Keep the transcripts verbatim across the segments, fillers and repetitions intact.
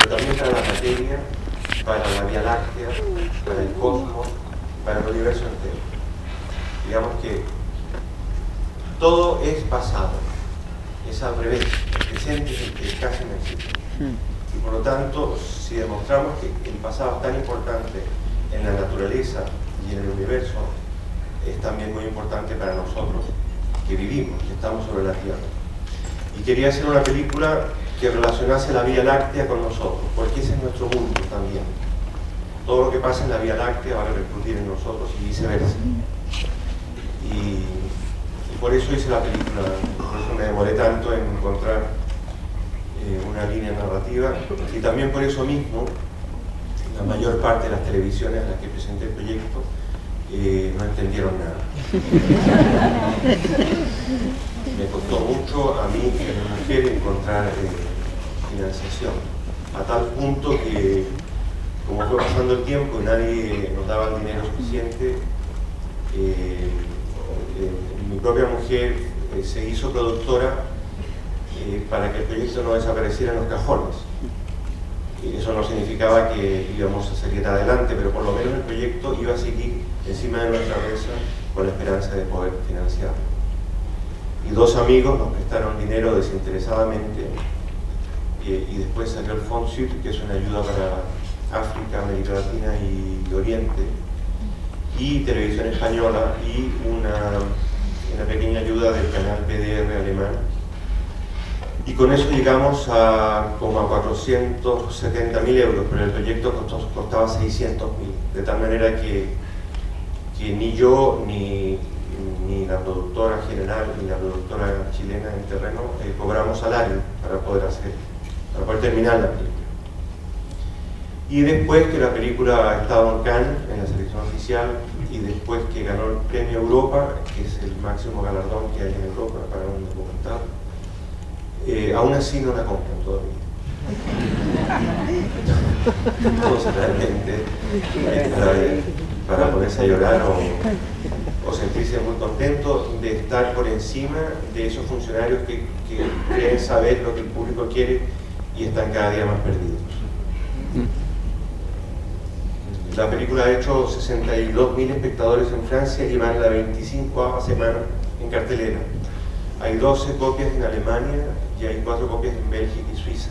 pero también para la materia, para la Vía Láctea, para el cosmos, para el universo entero. Digamos que todo es pasado, es al revés, el presente es el que casi no existe. Y por lo tanto, si demostramos que el pasado es tan importante en la naturaleza y en el universo, es también muy importante para nosotros que vivimos, que estamos sobre la Tierra. Y quería hacer una película que relacionase la Vía Láctea con nosotros, porque ese es nuestro mundo también. Todo lo que pasa en la Vía Láctea va a repercutir en nosotros y viceversa. Y, y por eso hice la película, por eso me demoré tanto en encontrar eh, una línea narrativa, y también por eso mismo la mayor parte de las televisiones a las que presenté el proyecto eh, no entendieron nada. Me costó mucho a mí, que era mujer, encontrar eh, financiación, a tal punto que, como fue pasando el tiempo y nadie nos daba el dinero suficiente, eh, eh, mi propia mujer eh, se hizo productora eh, para que el proyecto no desapareciera en los cajones. Y eso no significaba que íbamos a seguir adelante, pero por lo menos el proyecto iba a seguir encima de nuestra mesa con la esperanza de poder financiarlo. Y dos amigos nos prestaron dinero desinteresadamente, eh, y después salió el FONSUD, que es una ayuda para África, América Latina y Oriente, y Televisión Española, y una, una pequeña ayuda del canal P D R alemán. Y con eso llegamos a como a cuatrocientos setenta mil euros, pero el proyecto costó, costaba seiscientos mil, de tal manera que, que ni yo, ni, ni la productora general, ni la productora chilena en terreno eh, cobramos salario para poder hacer, para poder terminar la película. Y después que la película ha estado en Cannes, en la selección oficial, y después que ganó el Premio Europa, que es el máximo galardón que hay en Europa para un documental, Eh, aún así no la compran todavía. Entonces realmente es para, para ponerse a llorar o, o sentirse muy contento de estar por encima de esos funcionarios que, que creen saber lo que el público quiere y están cada día más perdidos. La película ha hecho sesenta y dos mil espectadores en Francia y va en la veinticincoava semana en cartelera. Hay doce copias en Alemania y hay cuatro copias en Bélgica y Suiza.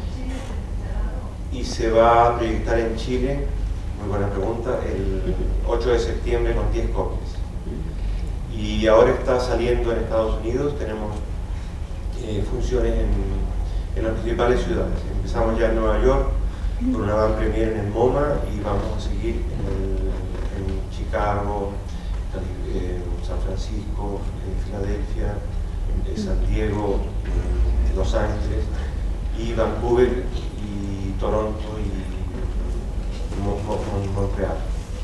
Y se va a proyectar en Chile, muy buena pregunta, el ocho de septiembre con diez copias. Y ahora está saliendo en Estados Unidos, tenemos eh, funciones en, en las principales ciudades. Empezamos ya en Nueva York con una van premiere en el MoMA y vamos a seguir en, el, en Chicago, en San Francisco, en Filadelfia, en San Diego, en Los Ángeles, y Vancouver, y Toronto, y Mo Mo Mo Montreal.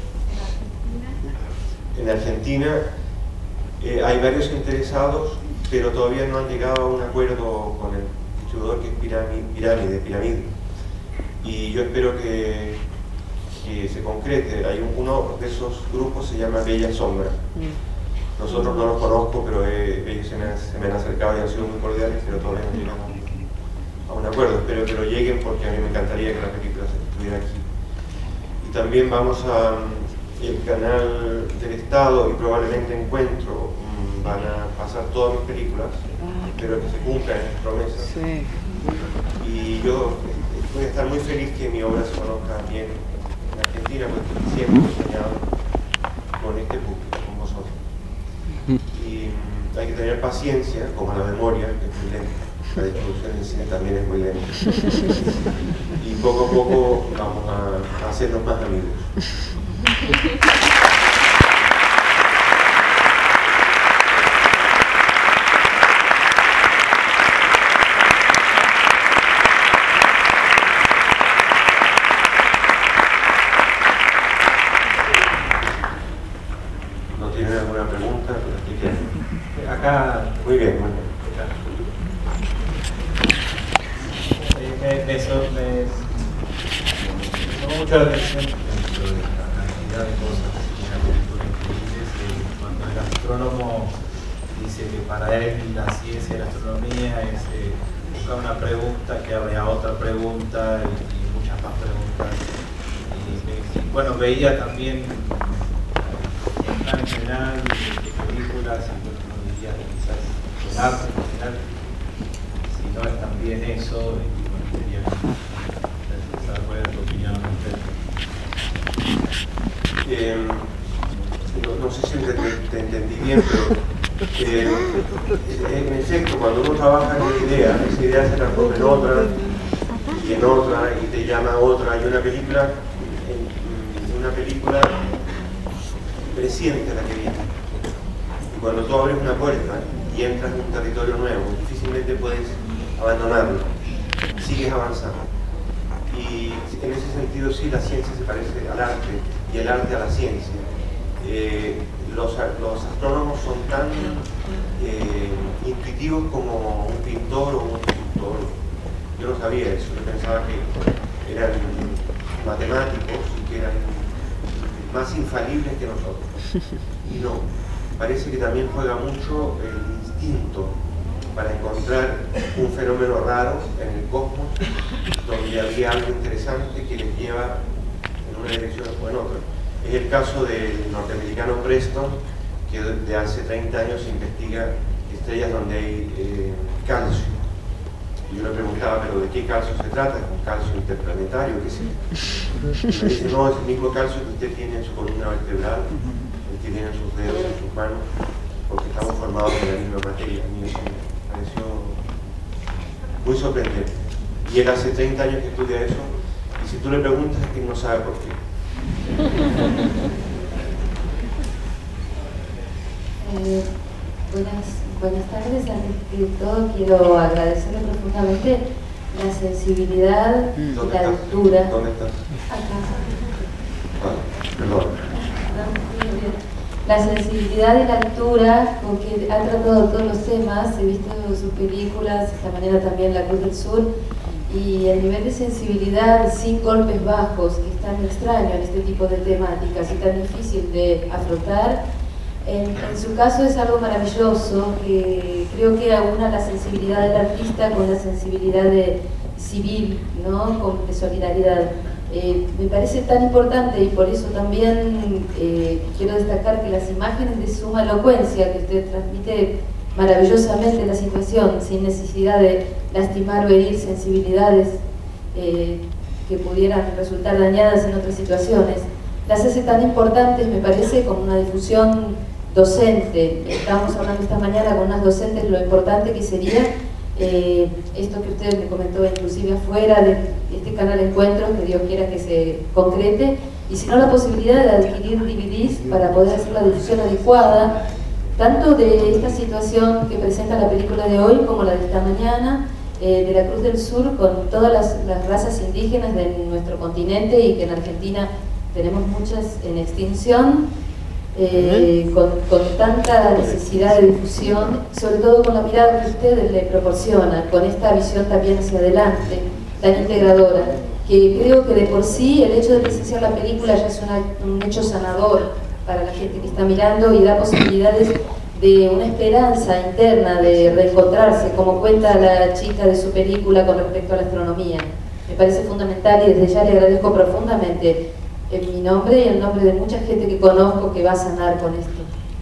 En Argentina eh, hay varios interesados, pero todavía no han llegado a un acuerdo con el distribuidor, que es Pirámide, Pirámide, Pirámide. Y yo espero que, que se concrete. Hay un, uno de esos grupos se llama Bella Sombra. Nosotros no los conozco, pero eh, ellos se me, han, se me han acercado y han sido muy cordiales, pero todavía no llegamos a un acuerdo. Espero que lo lleguen, porque a mí me encantaría que la película estuviera aquí. Y también vamos a el canal del Estado, y probablemente Encuentro, mmm, van a pasar todas mis películas. Espero que se cumplan esas promesas. Sí. Y yo voy a estar muy feliz que mi obra se conozca bien en Argentina, porque siempre he soñado con este público, con vosotros. Y hay que tener paciencia, como la memoria, que es muy lenta. La distribución en cine también es muy lenta. Y poco a poco vamos a, a hacernos más amigos. ¿No tienen alguna pregunta? Acá, Muy bien, muy bien. me, me, so, me llamó mucho la atención dentro de la cantidad de cosas que tiene la película increíbles, eh, cuando el astrónomo dice que para él la ciencia y la astronomía es eh, buscar una pregunta que abre a otra pregunta, y, y Y, y, bueno, veía también en general de películas, y bueno, no diría quizás el arte en general, si no es también eso, y bueno, quería saber cuál era tu opinión al respecto. Eh, no, no sé si te, te entendí bien, pero eh, en efecto, cuando uno trabaja en una idea, esa idea se transforma en otra, y en otra, y te llama a otra, y una película, en, una película presiente la que viene. Y cuando tú abres una puerta y entras en un territorio nuevo, difícilmente puedes abandonarlo, sigues avanzando. Y en ese sentido sí, la ciencia se parece al arte y el arte a la ciencia. Eh, los, los astrónomos son tan eh, intuitivos como un pintor o un escultor. Yo no sabía eso, yo pensaba que eran matemáticos y que eran más infalibles que nosotros. Y no, parece que también juega mucho el instinto para encontrar un fenómeno raro en el cosmos, donde había algo interesante que les lleva en una dirección o en otra. Es el caso del norteamericano Preston, que desde hace treinta años investiga estrellas donde hay eh, calcio. Y yo le preguntaba, ¿pero de qué calcio se trata? ¿Es un calcio interplanetario? ¿Qué sé? Y me dice, no, es el mismo calcio que usted tiene en su columna vertebral, el que tiene en sus dedos, en sus manos, porque estamos formados de la misma materia. A mí eso me pareció muy sorprendente. Y él hace treinta años que estudia eso, y si tú le preguntas, es que no sabe por qué. Eh, buenas, buenas tardes. Antes que todo quiero agradecerle profundamente la sensibilidad y la altura. ¿Dónde estás? Acá. Vale, perdón. La sensibilidad y la altura con que ha tratado todos los temas. He visto sus películas, esta mañana también La Cruz del Sur, y el nivel de sensibilidad sin golpes bajos, que es tan extraño en este tipo de temáticas y tan difícil de afrontar, en, en su caso es algo maravilloso, que creo que aúna la sensibilidad del artista con la sensibilidad de, civil, ¿no? Con, de solidaridad. Eh, me parece tan importante, y por eso también eh, quiero destacar que las imágenes de suma elocuencia, que usted transmite maravillosamente la situación, sin necesidad de lastimar o herir sensibilidades eh, que pudieran resultar dañadas en otras situaciones, las hace tan importantes, me parece, como una difusión docente. Estábamos hablando esta mañana con unas docentes lo importante que sería eh, esto que usted me comentó, inclusive afuera de este canal Encuentros, que Dios quiera que se concrete, y si no, la posibilidad de adquirir D V Ds para poder hacer la difusión adecuada, tanto de esta situación que presenta la película de hoy como la de esta mañana, eh, de la Cruz del Sur, con todas las, las razas indígenas de nuestro continente, y que en Argentina tenemos muchas en extinción, eh, con, con tanta necesidad de difusión, sobre todo con la mirada que usted le proporciona, con esta visión también hacia adelante, tan integradora, que creo que de por sí el hecho de presenciar la película ya es una, un hecho sanador para la gente que está mirando, y da posibilidades de una esperanza interna de reencontrarse, como cuenta la chica de su película con respecto a la astronomía. Me parece fundamental, y desde ya le agradezco profundamente en mi nombre y en nombre de mucha gente que conozco que va a sanar con esto.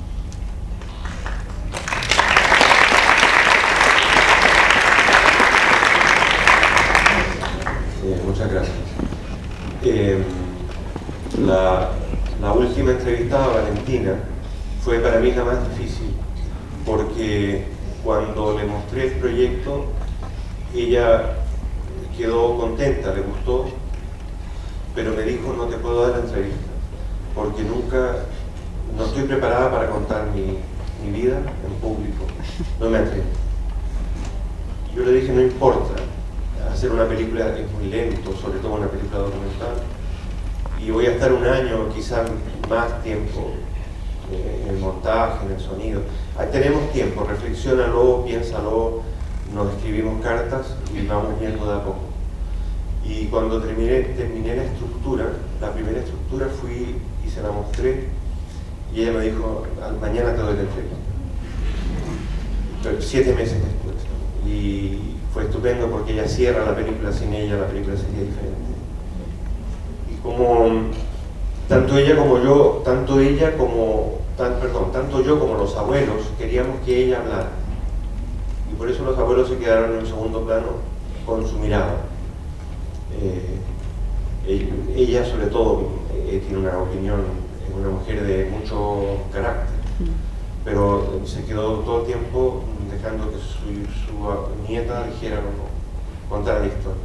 Eh, muchas gracias. Eh, la, la última entrevistada, Valentina, fue para mí la más difícil, porque cuando le mostré el proyecto, ella quedó contenta, le gustó, pero me dijo: no te puedo dar la entrevista, porque nunca, no estoy preparada para contar mi, mi vida en público, no me atrevo. Yo le dije: no importa, hacer una película es muy lento, sobre todo una película documental, y voy a estar un año, quizás más tiempo, en el montaje, en el sonido. Ahí tenemos tiempo, reflexiónalo, piénsalo, nos escribimos cartas y vamos viendo de a poco. Y cuando terminé, terminé la estructura, la primera estructura, fui y se la mostré, y ella me dijo: al mañana te doy la entrevista. Pero siete meses después. Y fue estupendo, porque ella cierra la película, sin ella la película sería diferente. como tanto ella como yo, tanto ella como, tan, perdón, tanto yo como los abuelos queríamos que ella hablara. Y por eso los abuelos se quedaron en un segundo plano con su mirada. Eh, ella, sobre todo, eh, tiene una opinión, es una mujer de mucho carácter, pero se quedó todo el tiempo dejando que su, su nieta dijera o contara la historia.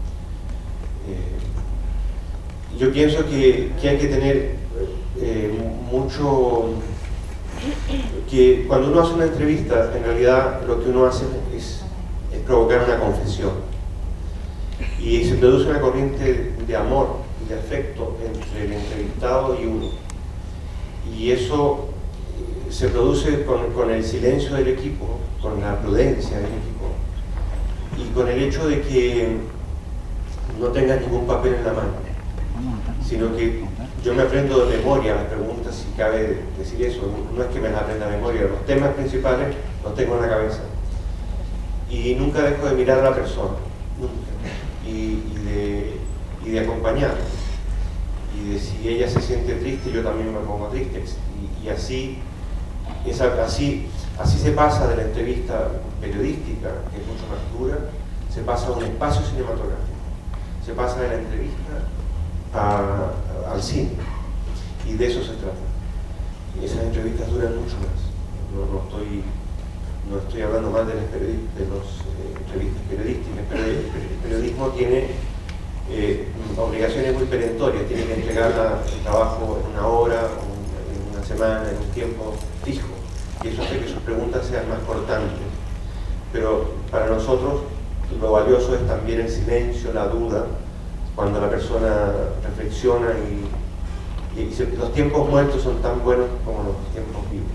Eh, yo pienso que, que hay que tener eh, mucho, que cuando uno hace una entrevista, en realidad lo que uno hace es, es provocar una confesión, y se produce una corriente de amor y de afecto entre el entrevistado y uno, y eso se produce con, con el silencio del equipo, con la prudencia del equipo y con el hecho de que no tenga ningún papel en la mano, sino que yo me aprendo de memoria las preguntas, si cabe decir eso. No es que me las aprenda de memoria, los temas principales los tengo en la cabeza y nunca dejo de mirar a la persona, nunca, y, y, de, y de acompañar, y de si ella se siente triste, yo también me pongo triste, y, y así Esa, así, así se pasa de la entrevista periodística, que es mucho más dura, se pasa a un espacio cinematográfico, se pasa de la entrevista a, a, al cine, y de eso se trata. Y esas entrevistas duran mucho más. No, no, estoy, no estoy hablando más de las de los, eh, entrevistas periodísticas, pero el, el periodismo tiene eh, obligaciones muy perentorias, tiene que entregar la, el trabajo en una hora, en una semana, en un tiempo fijo. Y eso hace que sus preguntas sean más cortantes. Pero para nosotros lo valioso es también el silencio, la duda, cuando la persona reflexiona, y, y se, los tiempos muertos son tan buenos como los tiempos vivos.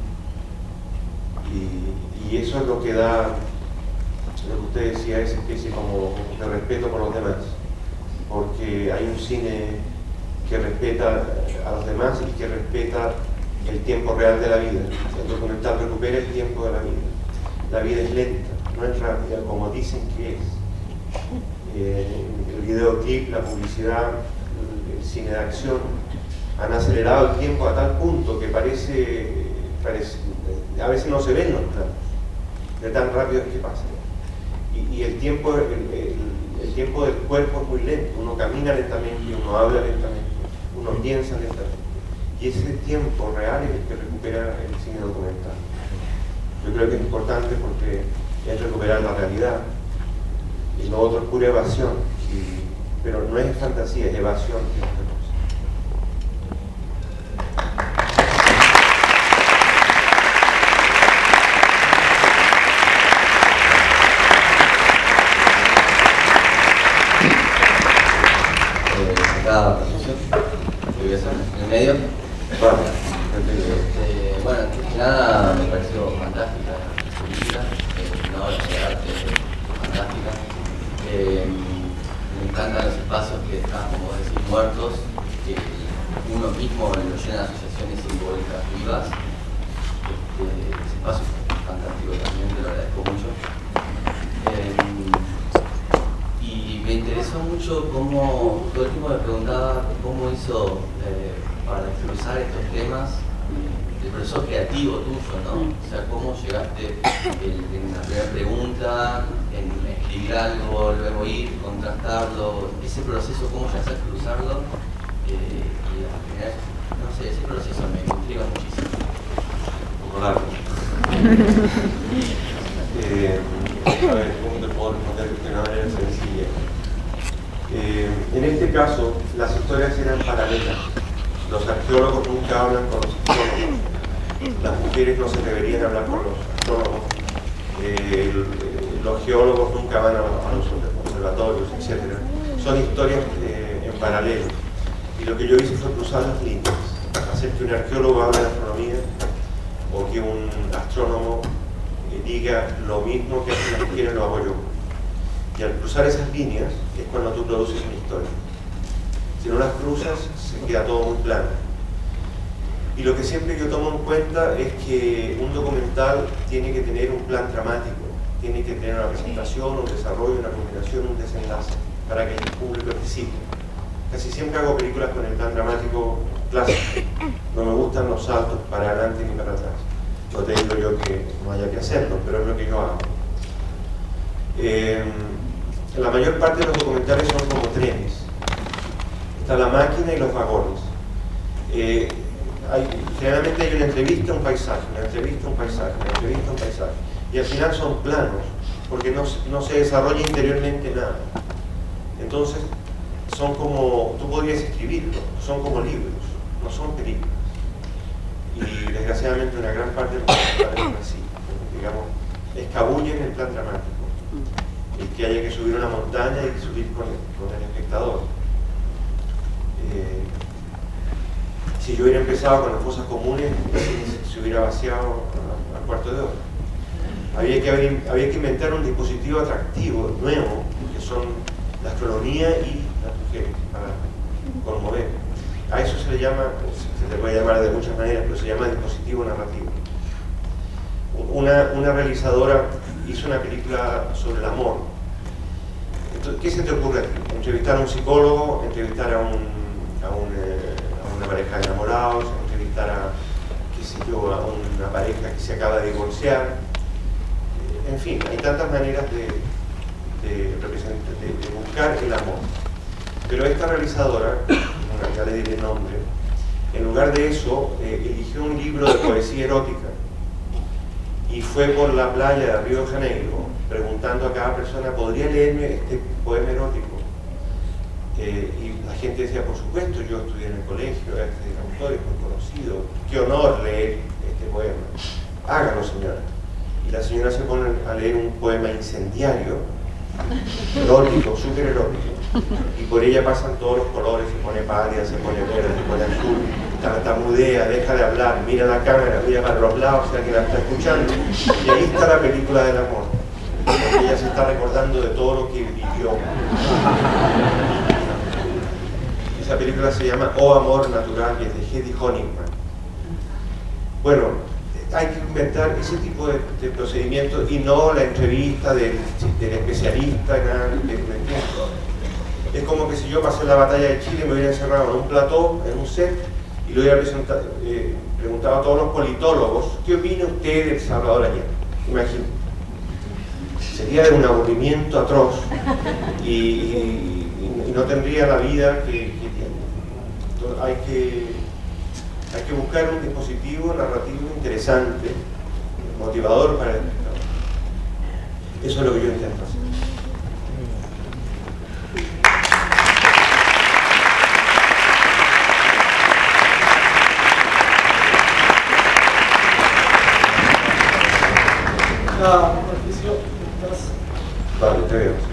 Y, y eso es lo que da, lo que usted decía, esa especie como de respeto por los demás, porque hay un cine que respeta a los demás y que respeta el tiempo real de la vida. El documental recupera el tiempo de la vida. La vida es lenta, no es rápida como dicen que es. Eh, el videoclip, la publicidad, el cine de acción han acelerado el tiempo a tal punto que parece, parece a veces no se ven los planos, de tan rápido es que pasa. Y, y el, tiempo, el, el, el tiempo del cuerpo es muy lento. Uno camina lentamente, uno habla lentamente, uno piensa lentamente. Y ese tiempo real es el que recupera el cine documental. Yo creo que es importante porque es recuperar la realidad. Y lo otro es pura evasión. Y, pero no es fantasía, es evasión. Cada profesión, ¿qué voy a hacer? ¿En el medio? Vale. Este, bueno, antes que nada me pareció fantástica la película, eh, una obra de arte fantástica. Eh, me encantan los espacios que están, como decir, muertos, que uno mismo lo llena de asociaciones simbólicas vivas. Este, ese espacio es fantástico también, te lo agradezco mucho. Eh, y me interesó mucho cómo, todo el tiempo me preguntaba cómo hizo eh, para expresar estos temas, el proceso creativo tuyo, ¿no? O sea, cómo llegaste el, en la primera pregunta, en escribir algo, luego ir, contrastarlo, ese proceso, cómo llegaste a cruzarlo, eh, y a generar, no sé, ese proceso me intriga muchísimo. Un poco largo. eh, a ver, ¿cómo te puedo responder de una manera sencilla? Eh, en este caso, las historias eran paralelas. Los arqueólogos nunca hablan con los astrólogos. Las mujeres no se deberían hablar con los astrólogos. Eh, el, los geólogos nunca van a, a los observatorios, etcétera. Son historias eh, en paralelo. Y lo que yo hice fue cruzar las líneas, hacer que un arqueólogo hable de astronomía o que un astrónomo eh, diga lo mismo que hacen las mujeres, lo hago yo. Y al cruzar esas líneas es cuando tú produces una historia. Si no las cruzas, se queda todo muy plano. Y lo que siempre yo tomo en cuenta es que un documental tiene que tener un plan dramático, tiene que tener una presentación, un desarrollo, una combinación, un desenlace, para que el público participe. casi siempre hago películas con el plan dramático clásico. No me gustan los saltos para adelante ni para atrás. No te digo yo que no haya que hacerlo, pero es lo que yo hago. Eh, la mayor parte de los documentales son como trenes. Está la máquina y los vagones. Eh, hay, generalmente hay una entrevista, un paisaje, una entrevista, un paisaje, una entrevista, un paisaje. Y al final son planos, porque no, no se desarrolla interiormente nada. Entonces, son como, tú podrías escribirlo, son como libros, no son películas. Y desgraciadamente una gran parte de los documentales es así, digamos, escabullen el plan dramático. El que haya que subir una montaña y subir con el, con el espectador. Eh, si yo hubiera empezado con las fosas comunes, se hubiera vaciado al cuarto de hora. Había que, haber, había que inventar un dispositivo atractivo, nuevo, que son la astronomía y las mujeres, para conmover. A eso se le llama, se le puede llamar de muchas maneras, pero se llama dispositivo narrativo. Una, una realizadora hizo una película sobre el amor. Entonces, ¿qué se te ocurre a ti? Entrevistar a un psicólogo, entrevistar a, un, a, un, eh, a una pareja de enamorados, entrevistar a, qué sé yo, a una pareja que se acaba de divorciar. En fin, hay tantas maneras de, de, de, de buscar el amor. Pero esta realizadora, bueno, ya le diré el nombre, en lugar de eso, eh, eligió un libro de poesía erótica y fue por la playa de Río de Janeiro preguntando a cada persona, ¿podría leerme este poema erótico? Eh, y la gente decía, por supuesto, yo estudié en el colegio, este autor es muy conocido, qué honor leer este poema. Hágalo, señora. Y la señora se pone a leer un poema incendiario, erótico, súper erótico, y por ella pasan todos los colores, se pone pálida, se pone verde, se pone azul, tartamudea, deja de hablar, mira la cámara, mira para los lados, o sea que la está escuchando, y ahí está la película del amor, porque ella se está recordando de todo lo que vivió. Esa película se llama Oh Amor Natural, y es de Hedy Honigman. Bueno, hay que inventar ese tipo de, de procedimientos y no la entrevista del, del especialista, nada, ¿me entiendes? Es como que si yo pasé la batalla de Chile me hubiera encerrado en un plató, en un set, y le hubiera eh, preguntado a todos los politólogos, ¿qué opina usted del Salvador Allende? Imagínate. Sería de un aburrimiento atroz y, y, y no tendría la vida que, que tiene. Entonces hay que, hay que buscar un dispositivo narrativo interesante, motivador para el espectador. Eso es lo que yo intento hacer. Ah, Patricio, ¿estás? Vale, te veo.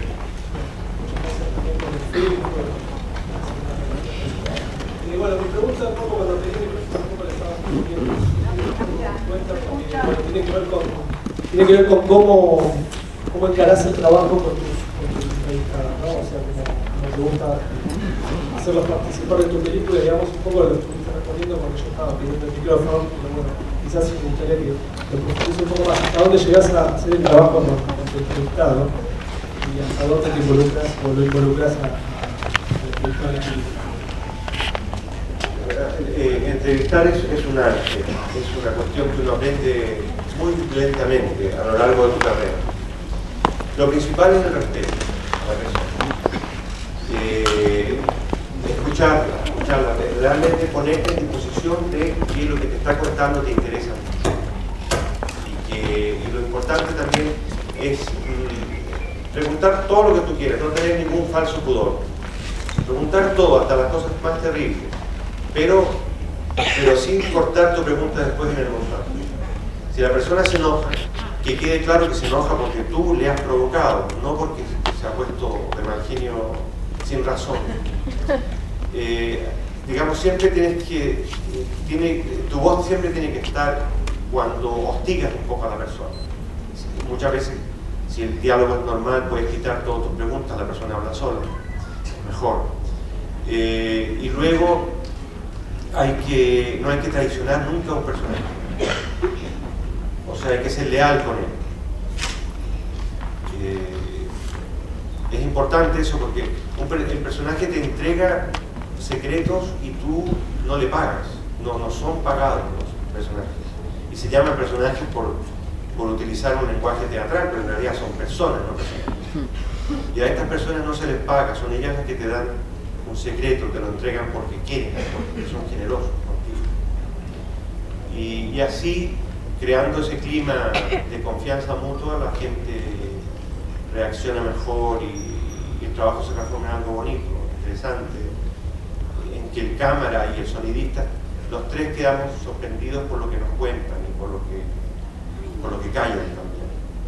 Y bueno, mi pregunta un poco cuando te dije cómo le estabas pidiendo cuenta, porque bueno, tiene que ver con, tiene que ver con cómo, cómo encarás el trabajo con tus, con tus entrevistadas, ¿no? O sea, como, como te gusta hacerlos participar en tu película, digamos, un poco de lo que estuviste respondiendo cuando yo estaba pidiendo el micrófono, pero bueno, quizás me gustaría que lo profundices un poco más. ¿Hasta dónde llegás a hacer el trabajo con, con tu entrevistado? Y hasta dónde te involucras o lo involucras a, a, a entrevistar a la película. Eh, entrevistar es, es un arte, es una cuestión que uno aprende muy lentamente a lo largo de tu carrera. Lo principal es el respeto a la persona. Eh, escucharla, escucharla, realmente ponerte en disposición de que lo que te está contando te interesa mucho. Y, que, y lo importante también es mm, preguntar todo lo que tú quieras, no tener ningún falso pudor. Preguntar todo, hasta las cosas más terribles. Pero, pero sin cortar tu pregunta después en el montaje. Si la persona se enoja, que quede claro que se enoja porque tú le has provocado, no porque se ha puesto de mal genio sin razón. Eh, digamos, siempre tienes que, tiene, tu voz siempre tiene que estar cuando hostigas un poco a la persona. Muchas veces, si el diálogo es normal, puedes quitar todas tus preguntas, la persona habla sola, mejor. Eh, y luego, hay que, no hay que traicionar nunca a un personaje. O sea, hay que ser leal con él. Eh, es importante eso porque un, el personaje te entrega secretos y tú no le pagas, no, no son pagados los personajes. Y se llaman personajes por, por utilizar un lenguaje teatral, pero en realidad son personas, no personajes. Y a estas personas no se les paga, son ellas las que te dan un secreto, te lo entregan porque quieren, porque son generosos contigo. Y, y así, creando ese clima de confianza mutua, la gente reacciona mejor y, y el trabajo se transforma en algo bonito, interesante, en que el cámara y el sonidista, los tres quedamos sorprendidos por lo que nos cuentan y por lo que, por lo que callan también.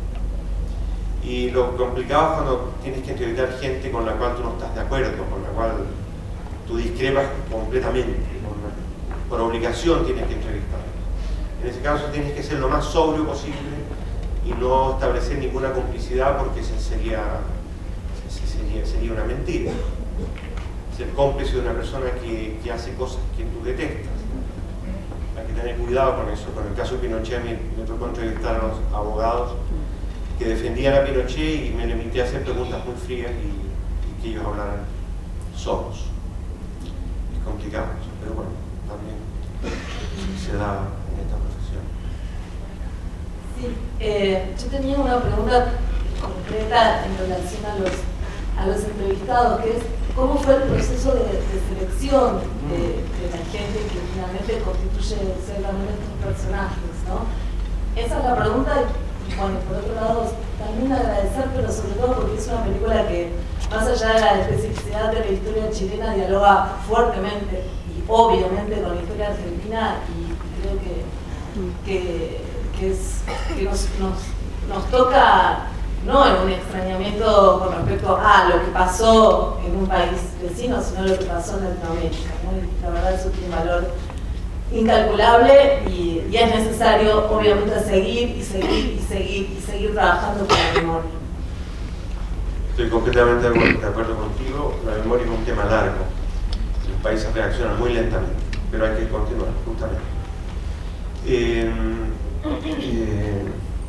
Y lo complicado es cuando tienes que entrevistar gente con la cual tú no estás de acuerdo, con la cual tú discrepas completamente, por, por obligación tienes que entrevistar. En ese caso tienes que ser lo más sobrio posible y no establecer ninguna complicidad, porque ese sería, sería, sería una mentira. Ser cómplice de una persona que, que hace cosas que tú detestas. Hay que tener cuidado con eso. Con el caso de Pinochet me, me tocó entrevistar a los abogados que defendían a Pinochet y me limité a hacer preguntas muy frías y, y que ellos hablaran solos. Es complicado, pero bueno, también se da en esta profesión. Sí, eh, yo tenía una pregunta concreta en relación a los, a los entrevistados, que es ¿cómo fue el proceso de, de selección de, de la gente que finalmente constituye seguramente estos personajes, ¿no? Esa es la pregunta. Bueno, por otro lado, también agradecer, pero sobre todo porque es una película que, más allá de la especificidad de la historia chilena, dialoga fuertemente y obviamente con la historia argentina, y creo que, que, que, es, que nos, nos, nos toca no en un extrañamiento con respecto a lo que pasó en un país vecino, sino lo que pasó en Latinoamérica, ¿no? Y la verdad eso tiene un valor incalculable y, y es necesario obviamente seguir y seguir y seguir y seguir trabajando con la memoria. Estoy completamente de acuerdo contigo. La memoria es un tema largo. Los países reaccionan muy lentamente, pero hay que continuar, justamente. Eh, eh,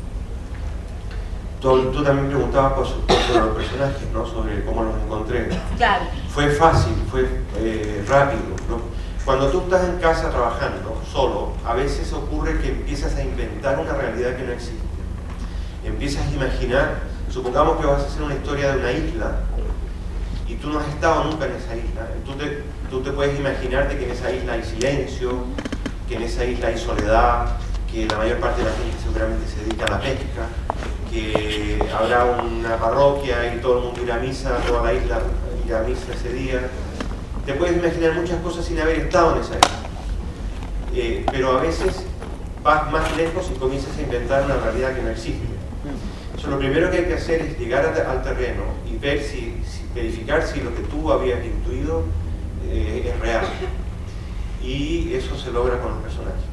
tú, tú también preguntabas por, sobre los personajes, ¿no? Sobre cómo los encontré. Claro. Fue fácil, fue eh, rápido, ¿no? Cuando tú estás en casa trabajando solo, a veces ocurre que empiezas a inventar una realidad que no existe. Empiezas a imaginar, supongamos que vas a hacer una historia de una isla y tú no has estado nunca en esa isla. Tú te, tú te puedes imaginarte que en esa isla hay silencio, que en esa isla hay soledad, que la mayor parte de la gente seguramente se dedica a la pesca, que habrá una parroquia y todo el mundo irá a misa, toda la isla irá a misa ese día. Te puedes imaginar muchas cosas sin haber estado en esa isla. Eh, pero a veces vas más lejos y comienzas a inventar una realidad que no existe. Entonces, lo primero que hay que hacer es llegar a, al terreno y ver si, si, verificar si lo que tú habías intuido eh, es real. Y eso se logra con los personajes.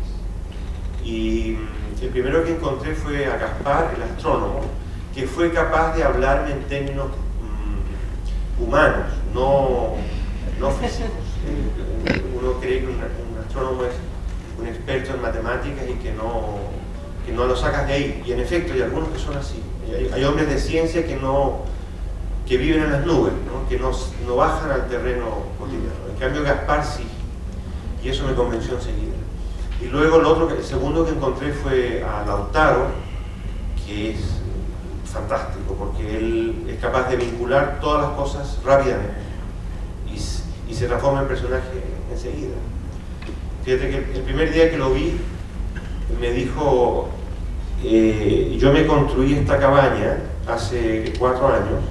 Y el primero que encontré fue a Gaspar, el astrónomo, que fue capaz de hablarme en términos um, humanos, no, no físicos. Uno cree que un, un astrónomo es un experto en matemáticas y que no, que no lo sacas de ahí. Y en efecto, hay algunos que son así. Hay, hay hombres de ciencia que, no, que viven en las nubes, ¿no? Que no, no bajan al terreno cotidiano. En cambio, Gaspar sí. Y eso me convenció enseguida. Y luego el, otro, el segundo que encontré fue a Lautaro, que es fantástico, porque él es capaz de vincular todas las cosas rápidamente y, y se transforma en personaje enseguida. Fíjate que el primer día que lo vi, me dijo, eh, yo me construí esta cabaña hace cuatro años,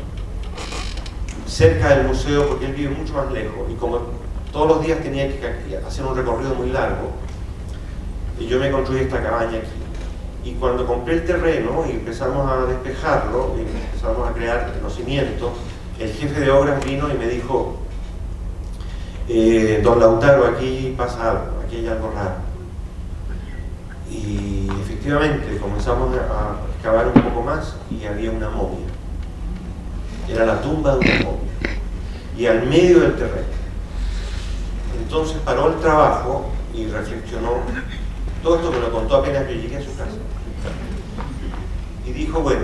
cerca del museo, porque él vive mucho más lejos, y como todos los días tenía que hacer un recorrido muy largo, y yo me construí esta cabaña aquí. Y cuando compré el terreno y empezamos a despejarlo, y empezamos a crear los cimientos, el jefe de obras vino y me dijo, eh, don Lautaro, aquí pasa algo, aquí hay algo raro. Y efectivamente comenzamos a excavar un poco más y había una momia. Era la tumba de una momia. Y al medio del terreno. Entonces paró el trabajo y reflexionó. Todo esto me lo contó apenas yo llegué a su casa. Y dijo, bueno,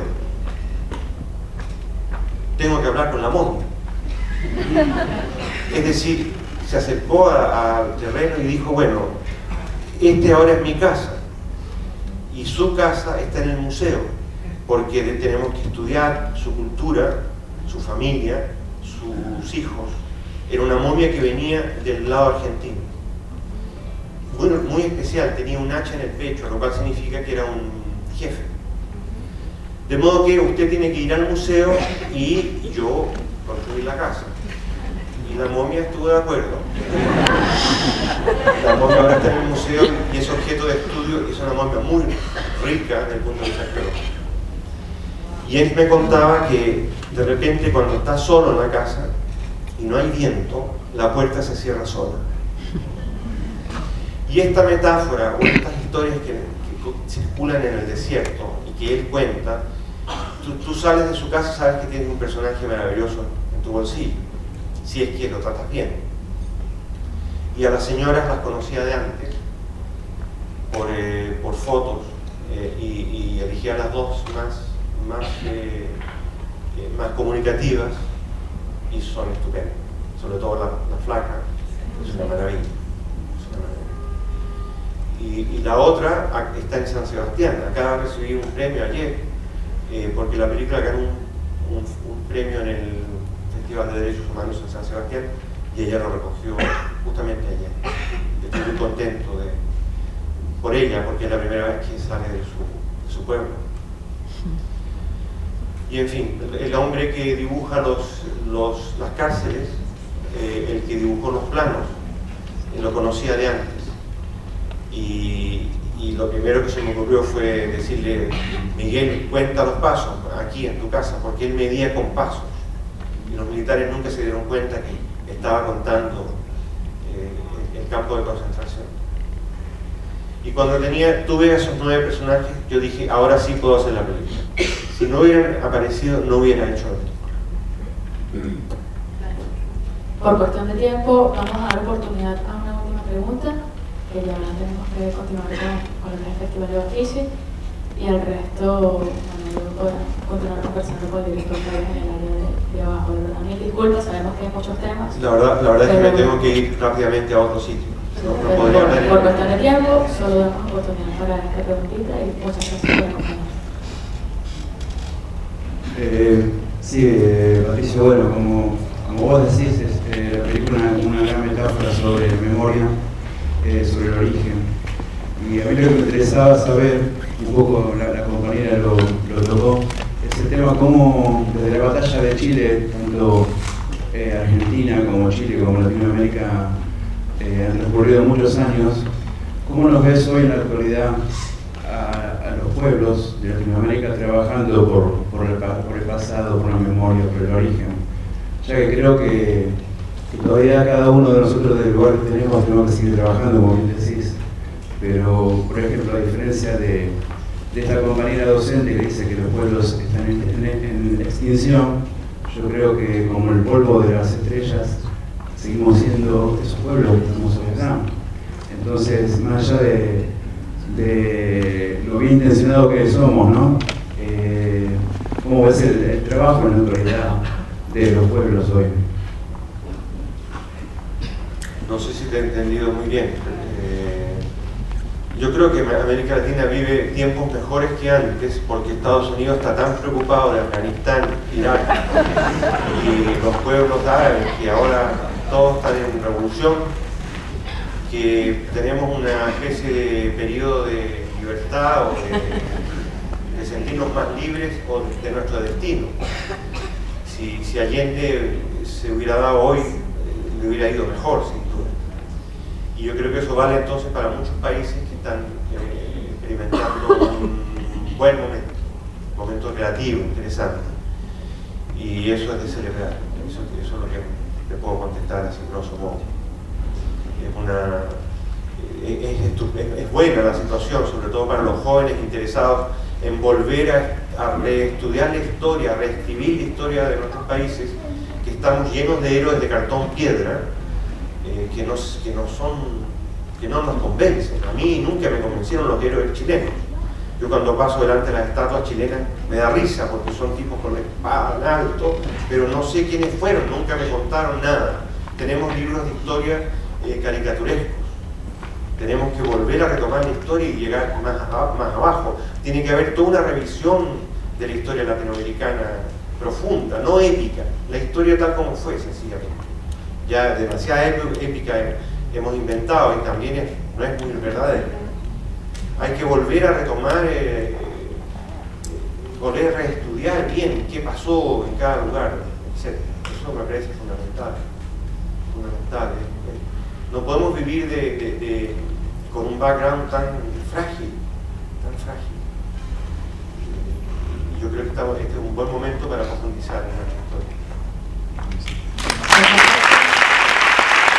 tengo que hablar con la momia. Es decir, se acercó al terreno y dijo, bueno, este ahora es mi casa, y su casa está en el museo, porque tenemos que estudiar su cultura, su familia, sus hijos. Era una momia que venía del lado argentino. Muy, muy especial, tenía un hacha en el pecho, lo cual significa que era un jefe. De modo que usted tiene que ir al museo y yo construir la casa. Y la momia estuvo de acuerdo. La momia ahora está en el museo y es objeto de estudio, y es una momia muy rica desde el punto de vista arqueológico. Y él me contaba que de repente cuando está solo en la casa y no hay viento, la puerta se cierra sola. Y esta metáfora o estas historias que, que circulan en el desierto y que él cuenta, tú, tú sales de su casa y sabes que tienes un personaje maravilloso en tu bolsillo, si es que lo tratas bien. Y a las señoras las conocía de antes por, eh, por fotos eh, y, y elegía las dos más, más, eh, eh, más comunicativas y son estupendas, sobre todo la, la flaca, es una maravilla. Y, y la otra está en San Sebastián. Acaba de recibir un premio ayer, eh, porque la película ganó un, un, un premio en el Festival de Derechos Humanos en San Sebastián y ella lo recogió justamente ayer. Estoy muy contento de, por ella, porque es la primera vez que sale de su, de su pueblo. Y en fin, el hombre que dibuja los, los, las cárceles, eh, el que dibujó los planos, eh, lo conocía de antes. Y, y lo primero que se me ocurrió fue decirle, Miguel, cuenta los pasos aquí en tu casa, porque él medía con pasos. Y los militares nunca se dieron cuenta que estaba contando eh, el campo de concentración. Y cuando tenía, tuve a esos nueve personajes, yo dije, ahora sí puedo hacer la película. Si no hubieran aparecido, no hubiera hecho la película. Por cuestión de tiempo, vamos a dar oportunidad a una última pregunta, que ya tenemos que continuar con, con el Festival de Bafisi, y el resto, bueno, luego podemos continuar conversando con el director que es en el área de, de abajo. De verdad, mil disculpas, sabemos que hay muchos temas. La verdad, la verdad pero, es que me tengo que ir rápidamente a otro sitio. No, no pero podría por, hablar. por cuestión de tiempo, solo damos oportunidad para esta preguntita y muchas gracias por acompañarnos. Eh, sí, eh, Patricio, bueno, como, como vos decís, es eh, la película es una, una gran metáfora sobre memoria, eh, sobre el origen. Y a mí lo que me interesaba saber, un poco la, la compañera lo, lo tocó, es el tema cómo desde la batalla de Chile, tanto eh, Argentina como Chile como Latinoamérica, eh, han transcurrido muchos años. ¿Cómo nos ves hoy en la actualidad a, a los pueblos de Latinoamérica trabajando por, por, el, por el pasado, por la memoria, por el origen? Ya que creo que, que todavía cada uno de nosotros del lugar que tenemos tenemos que seguir trabajando, como bien decís. Pero, por ejemplo, a diferencia de, de esta compañera docente que dice que los pueblos están en, en, en extinción, yo creo que como el polvo de las estrellas, seguimos siendo esos pueblos que estamos hoy acá. Entonces, más allá de, de lo bien intencionado que somos, ¿no? Eh, ¿Cómo ves el, el trabajo en la actualidad de los pueblos hoy? No sé si te he entendido muy bien. Eh, yo creo que América Latina vive tiempos mejores que antes porque Estados Unidos está tan preocupado de Afganistán, Irak y los pueblos árabes que ahora todos están en revolución, que tenemos una especie de periodo de libertad o de, de sentirnos más libres o de nuestro destino. Si, si Allende se hubiera dado hoy, le hubiera ido mejor, sin duda. Y yo creo que eso vale entonces para muchos países que están eh, experimentando un buen momento, un momento creativo, interesante. Y eso es de celebrar. Eso, eso es lo que te puedo contestar así grosso modo. Es una es, es, es buena la situación, sobre todo para los jóvenes interesados en volver a, a reestudiar la historia, a reescribir la historia de nuestros países, que estamos llenos de héroes de cartón piedra, eh, que, nos, que, no son, que no nos convencen. A mí nunca me convencieron los héroes chilenos. Yo cuando paso delante de las estatuas chilenas me da risa porque son tipos con la espada en alto, pero no sé quiénes fueron, nunca me contaron nada. Tenemos libros de historia eh, caricaturescos. Tenemos que volver a retomar la historia y llegar más, a, más abajo. Tiene que haber toda una revisión de la historia latinoamericana profunda, no épica. La historia tal como fue, sencillamente. Ya demasiada épica hemos inventado y también es, no es muy verdadera. Hay que volver a retomar, eh, volver a reestudiar bien qué pasó en cada lugar, etcétera. Eso me parece fundamental. fundamental. No podemos vivir de, de, de, con un background tan frágil, tan frágil. Y yo creo que estamos, este es un buen momento para profundizar en nuestra historia.